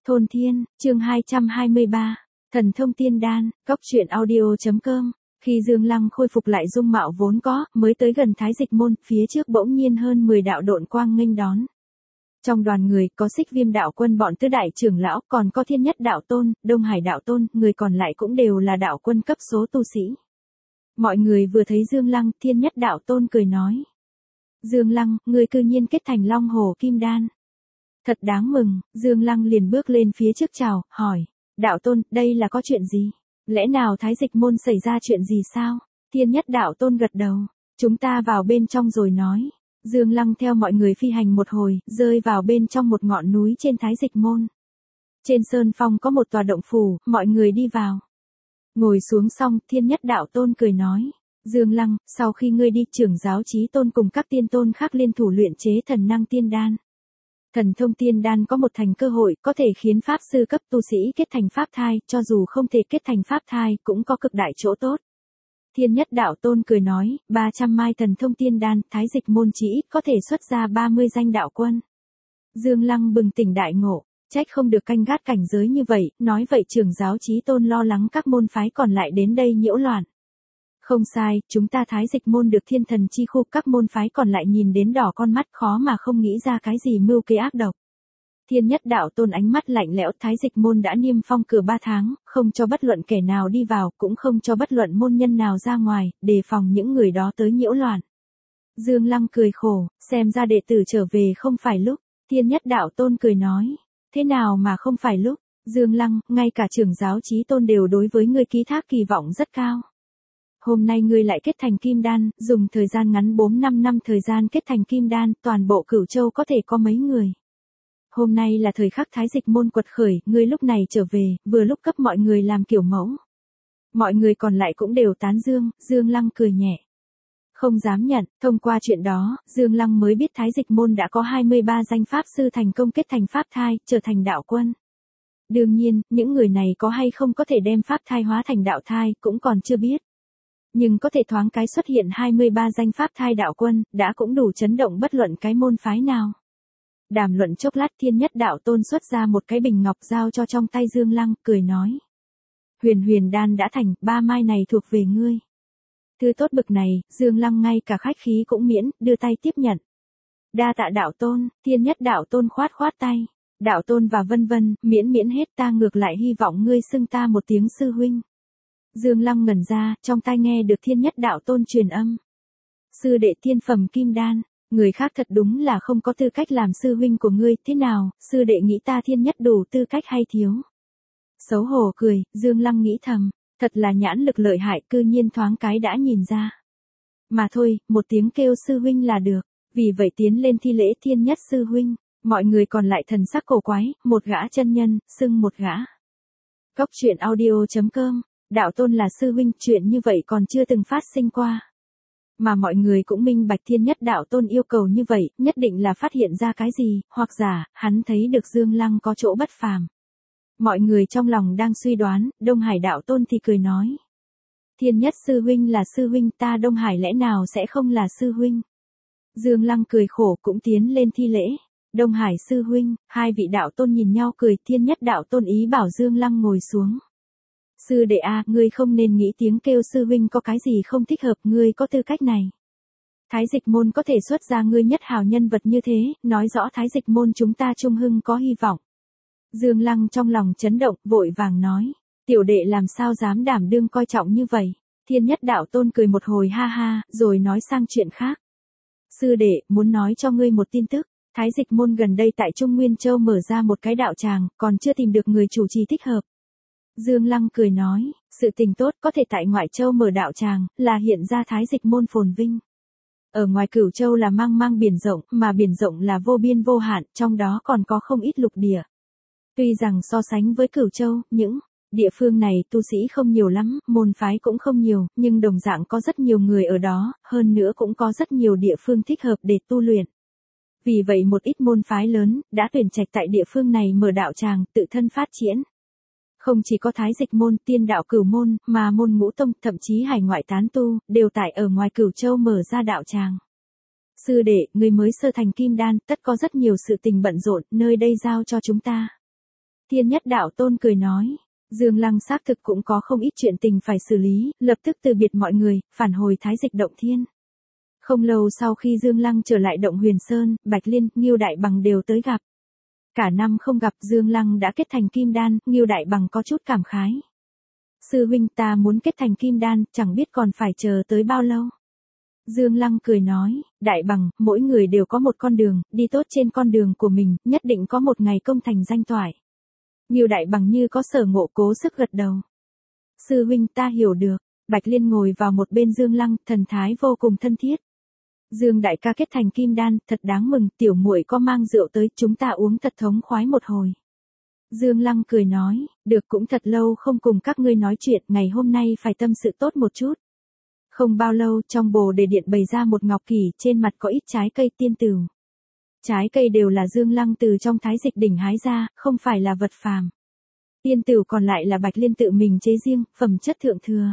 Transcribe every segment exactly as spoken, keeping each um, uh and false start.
Thôn Thiên, chương hai trăm hai mươi ba, Thần thông tiên đan, góc truyện audio.com. Khi Dương Lăng khôi phục lại dung mạo vốn có, mới tới gần Thái Dịch môn, phía trước bỗng nhiên hơn mười đạo độn quang nghênh đón. Trong đoàn người, có Xích Viêm đạo quân bọn tứ đại trưởng lão, còn có Thiên Nhất đạo tôn, Đông Hải đạo tôn, người còn lại cũng đều là đạo quân cấp số tu sĩ. Mọi người vừa thấy Dương Lăng, Thiên Nhất đạo tôn cười nói: Dương Lăng, người cư nhiên kết thành Long Hồ Kim Đan. Thật đáng mừng. Dương Lăng liền bước lên phía trước chào, hỏi: đạo tôn, đây là có chuyện gì? Lẽ nào Thái Dịch môn xảy ra chuyện gì sao? Thiên Nhất đạo tôn gật đầu: chúng ta vào bên trong rồi nói. Dương Lăng theo mọi người phi hành một hồi, rơi vào bên trong một ngọn núi trên Thái Dịch môn. Trên sơn phong có một tòa động phủ, mọi người đi vào. Ngồi xuống xong, Thiên Nhất đạo tôn cười nói: Dương Lăng, sau khi ngươi đi, trưởng giáo Chí Tôn cùng các tiên tôn khác liên thủ luyện chế thần năng tiên đan. Thần thông tiên đan có một thành cơ hội, có thể khiến pháp sư cấp tu sĩ kết thành pháp thai, cho dù không thể kết thành pháp thai, cũng có cực đại chỗ tốt. Thiên Nhất đạo tôn cười nói: ba trăm mai thần thông tiên đan, Thái Dịch môn chỉ ít có thể xuất ra ba mươi danh đạo quân. Dương Lăng bừng tỉnh đại ngộ, trách không được canh gác cảnh giới như vậy, nói vậy trưởng giáo Chí Tôn lo lắng các môn phái còn lại đến đây nhiễu loạn. Không sai, chúng ta Thái Dịch môn được thiên thần chi khu, các môn phái còn lại nhìn đến đỏ con mắt, khó mà không nghĩ ra cái gì mưu kế ác độc. Thiên Nhất đạo tôn ánh mắt lạnh lẽo: Thái Dịch môn đã niêm phong cửa ba tháng, không cho bất luận kẻ nào đi vào, cũng không cho bất luận môn nhân nào ra ngoài, đề phòng những người đó tới nhiễu loạn. Dương Lăng cười khổ, xem ra đệ tử trở về không phải lúc. Thiên Nhất đạo tôn cười nói: thế nào mà không phải lúc? Dương Lăng, ngay cả trưởng giáo Chí Tôn đều đối với ngươi ký thác kỳ vọng rất cao. Hôm nay ngươi lại kết thành kim đan, dùng thời gian ngắn bốn năm năm thời gian kết thành kim đan, toàn bộ Cửu Châu có thể có mấy người. Hôm nay là thời khắc Thái Dịch môn quật khởi, ngươi lúc này trở về, vừa lúc cấp mọi người làm kiểu mẫu. Mọi người còn lại cũng đều tán dương. Dương Lăng cười nhẹ. Không dám nhận, thông qua chuyện đó, Dương Lăng mới biết Thái Dịch môn đã có hai mươi ba danh pháp sư thành công kết thành pháp thai, trở thành đạo quân. Đương nhiên, những người này có hay không có thể đem pháp thai hóa thành đạo thai, cũng còn chưa biết. Nhưng có thể thoáng cái xuất hiện hai mươi ba danh pháp thai đạo quân, đã cũng đủ chấn động bất luận cái môn phái nào. Đàm luận chốc lát, Thiên Nhất đạo tôn xuất ra một cái bình ngọc giao cho trong tay Dương Lăng, cười nói: Huyền huyền đan đã thành, ba mai này thuộc về ngươi. Thứ tốt bực này, Dương Lăng ngay cả khách khí cũng miễn, đưa tay tiếp nhận. Đa tạ đạo tôn. Thiên Nhất đạo tôn khoát khoát tay: đạo tôn và vân vân, miễn miễn hết, ta ngược lại hy vọng ngươi xưng ta một tiếng sư huynh. Dương Lăng ngẩn ra, trong tai nghe được Thiên Nhất đạo tôn truyền âm: sư đệ thiên phẩm kim đan, người khác thật đúng là không có tư cách làm sư huynh của ngươi, thế nào, sư đệ nghĩ ta Thiên Nhất đủ tư cách hay thiếu? Xấu hổ cười, Dương Lăng nghĩ thầm, thật là nhãn lực lợi hại, cư nhiên thoáng cái đã nhìn ra. Mà thôi, một tiếng kêu sư huynh là được, vì vậy tiến lên thi lễ Thiên Nhất sư huynh. Mọi người còn lại thần sắc cổ quái, một gã chân nhân, xưng một gã. Góc truyện audio.com. Đạo tôn là sư huynh, chuyện như vậy còn chưa từng phát sinh qua. Mà mọi người cũng minh bạch Thiên Nhất đạo tôn yêu cầu như vậy, nhất định là phát hiện ra cái gì, hoặc giả, hắn thấy được Dương Lăng có chỗ bất phàm. Mọi người trong lòng đang suy đoán, Đông Hải đạo tôn thì cười nói: Thiên Nhất sư huynh là sư huynh, ta Đông Hải lẽ nào sẽ không là sư huynh? Dương Lăng cười khổ cũng tiến lên thi lễ: Đông Hải sư huynh. Hai vị đạo tôn nhìn nhau cười, Thiên Nhất đạo tôn ý bảo Dương Lăng ngồi xuống. Sư đệ a, ngươi không nên nghĩ tiếng kêu sư huynh có cái gì không thích hợp, ngươi có tư cách này. Thái Dịch môn có thể xuất ra ngươi nhất hào nhân vật như thế, nói rõ Thái Dịch môn chúng ta trung hưng có hy vọng. Dương Lăng trong lòng chấn động, vội vàng nói: tiểu đệ làm sao dám đảm đương coi trọng như vậy. Thiên Nhất đạo tôn cười một hồi ha ha, rồi nói sang chuyện khác. Sư đệ, muốn nói cho ngươi một tin tức. Thái Dịch môn gần đây tại Trung Nguyên Châu mở ra một cái đạo tràng, còn chưa tìm được người chủ trì thích hợp. Dương Lăng cười nói: sự tình tốt, có thể tại ngoại châu mở đạo tràng, là hiện ra Thái Dịch môn phồn vinh. Ở ngoài Cửu Châu là mang mang biển rộng, mà biển rộng là vô biên vô hạn, trong đó còn có không ít lục địa. Tuy rằng so sánh với Cửu Châu, những địa phương này tu sĩ không nhiều lắm, môn phái cũng không nhiều, nhưng đồng dạng có rất nhiều người ở đó, hơn nữa cũng có rất nhiều địa phương thích hợp để tu luyện. Vì vậy một ít môn phái lớn, đã tuyển trạch tại địa phương này mở đạo tràng, tự thân phát triển. Không chỉ có Thái Dịch môn, Tiên đạo Cửu môn, mà môn Ngũ tông, thậm chí hải ngoại tán tu, đều tại ở ngoài Cửu Châu mở ra đạo tràng. Sư đệ, người mới sơ thành kim đan, tất có rất nhiều sự tình bận rộn, nơi đây giao cho chúng ta. Thiên Nhất Đạo Tôn cười nói. Dương Lăng xác thực cũng có không ít chuyện tình phải xử lý, lập tức từ biệt mọi người, phản hồi Thái Dịch Động Thiên. Không lâu sau khi Dương Lăng trở lại Động Huyền Sơn, Bạch Liên, Ngưu Đại Bằng đều tới gặp. Cả năm không gặp, Dương Lăng đã kết thành kim đan, Ngưu Đại Bằng có chút cảm khái. Sư huynh, ta muốn kết thành kim đan, chẳng biết còn phải chờ tới bao lâu. Dương Lăng cười nói, Đại Bằng, mỗi người đều có một con đường, đi tốt trên con đường của mình, nhất định có một ngày công thành danh toại. Ngưu Đại Bằng như có sở ngộ cố sức gật đầu. Sư huynh, ta hiểu được. Bạch Liên ngồi vào một bên Dương Lăng, thần thái vô cùng thân thiết. Dương đại ca kết thành kim đan, thật đáng mừng, tiểu muội có mang rượu tới, chúng ta uống thật thống khoái một hồi. Dương Lăng cười nói, được, cũng thật lâu không cùng các ngươi nói chuyện, ngày hôm nay phải tâm sự tốt một chút. Không bao lâu, trong bồ đề điện bày ra một ngọc kỷ, trên mặt có ít trái cây tiên tửu. Trái cây đều là Dương Lăng từ trong Thái Dịch đỉnh hái ra, không phải là vật phàm. Tiên tửu còn lại là Bạch Liên tự mình chế riêng, phẩm chất thượng thừa.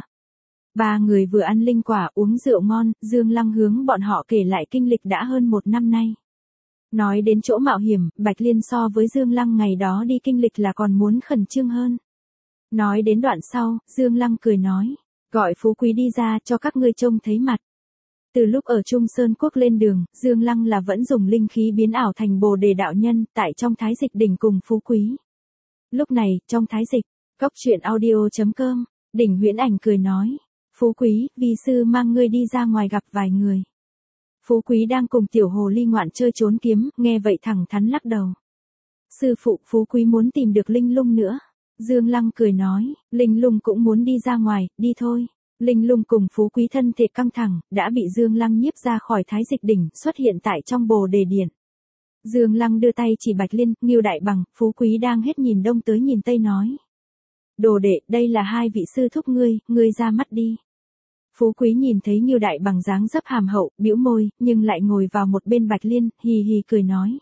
Ba người vừa ăn linh quả uống rượu ngon, Dương Lăng hướng bọn họ kể lại kinh lịch đã hơn một năm nay. Nói đến chỗ mạo hiểm, Bạch Liên so với Dương Lăng ngày đó đi kinh lịch là còn muốn khẩn trương hơn. Nói đến đoạn sau, Dương Lăng cười nói, gọi Phú Quý đi ra cho các ngươi trông thấy mặt. Từ lúc ở Trung Sơn Quốc lên đường, Dương Lăng là vẫn dùng linh khí biến ảo thành Bồ Đề đạo nhân, tại trong Thái Dịch đỉnh cùng Phú Quý. Lúc này, trong Thái Dịch, cốc truyện audio chấm com, Đỉnh Huyễn Ảnh cười nói, Phú Quý, vi sư mang ngươi đi ra ngoài gặp vài người. Phú Quý đang cùng tiểu hồ ly ngoạn chơi trốn kiếm, nghe vậy thẳng thắn lắc đầu. Sư phụ, Phú Quý muốn tìm được Linh Lung nữa. Dương Lăng cười nói, Linh Lung cũng muốn đi ra ngoài, đi thôi. Linh Lung cùng Phú Quý thân thể căng thẳng, đã bị Dương Lăng nhiếp ra khỏi Thái Dịch đỉnh, xuất hiện tại trong Bồ Đề điện. Dương Lăng đưa tay chỉ Bạch Liên, Ngưu Đại Bằng, Phú Quý đang hết nhìn đông tới nhìn tây nói. Đồ đệ, đây là hai vị sư thúc ngươi, ngươi ra mắt đi. Phú Quý nhìn thấy Ngưu Đại Bằng dáng dấp hàm hậu, bĩu môi, nhưng lại ngồi vào một bên Bạch Liên, hì hì cười nói.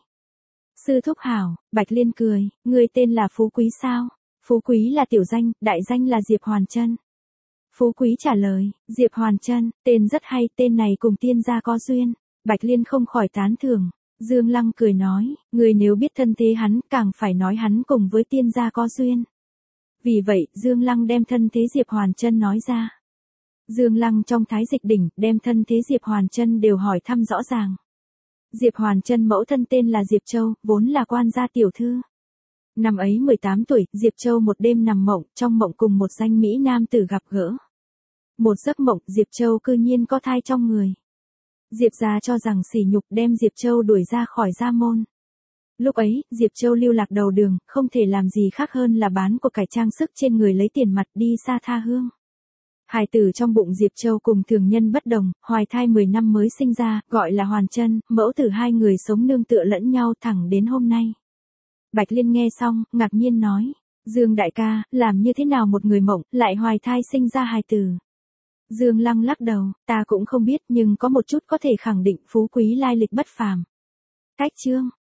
Sư thúc hảo, Bạch Liên cười, ngươi tên là Phú Quý sao? Phú Quý là tiểu danh, đại danh là Diệp Hoàn Chân. Phú Quý trả lời, Diệp Hoàn Chân, tên rất hay, tên này cùng tiên gia có duyên. Bạch Liên không khỏi tán thưởng. Dương Lăng cười nói, ngươi nếu biết thân thế hắn, càng phải nói hắn cùng với tiên gia có duyên. Vì vậy, Dương Lăng đem thân thế Diệp Hoàn Chân nói ra. Dương Lăng trong Thái Dịch đỉnh, đem thân thế Diệp Hoàn Chân đều hỏi thăm rõ ràng. Diệp Hoàn Chân mẫu thân tên là Diệp Châu, vốn là quan gia tiểu thư. Năm ấy mười tám tuổi, Diệp Châu một đêm nằm mộng, trong mộng cùng một danh mỹ nam tử gặp gỡ. Một giấc mộng, Diệp Châu cư nhiên có thai trong người. Diệp gia cho rằng sỉ nhục, đem Diệp Châu đuổi ra khỏi gia môn. Lúc ấy, Diệp Châu lưu lạc đầu đường, không thể làm gì khác hơn là bán của cải trang sức trên người lấy tiền mặt đi xa tha hương. Hài tử trong bụng Diệp Châu cùng thường nhân bất đồng, hoài thai mười năm mới sinh ra, gọi là Hoàn Chân, mẫu tử hai người sống nương tựa lẫn nhau thẳng đến hôm nay. Bạch Liên nghe xong, ngạc nhiên nói, Dương đại ca, làm như thế nào một người mộng, lại hoài thai sinh ra hài tử? Dương Lăng lắc đầu, ta cũng không biết, nhưng có một chút có thể khẳng định Phú Quý lai lịch bất phàm. Cách chương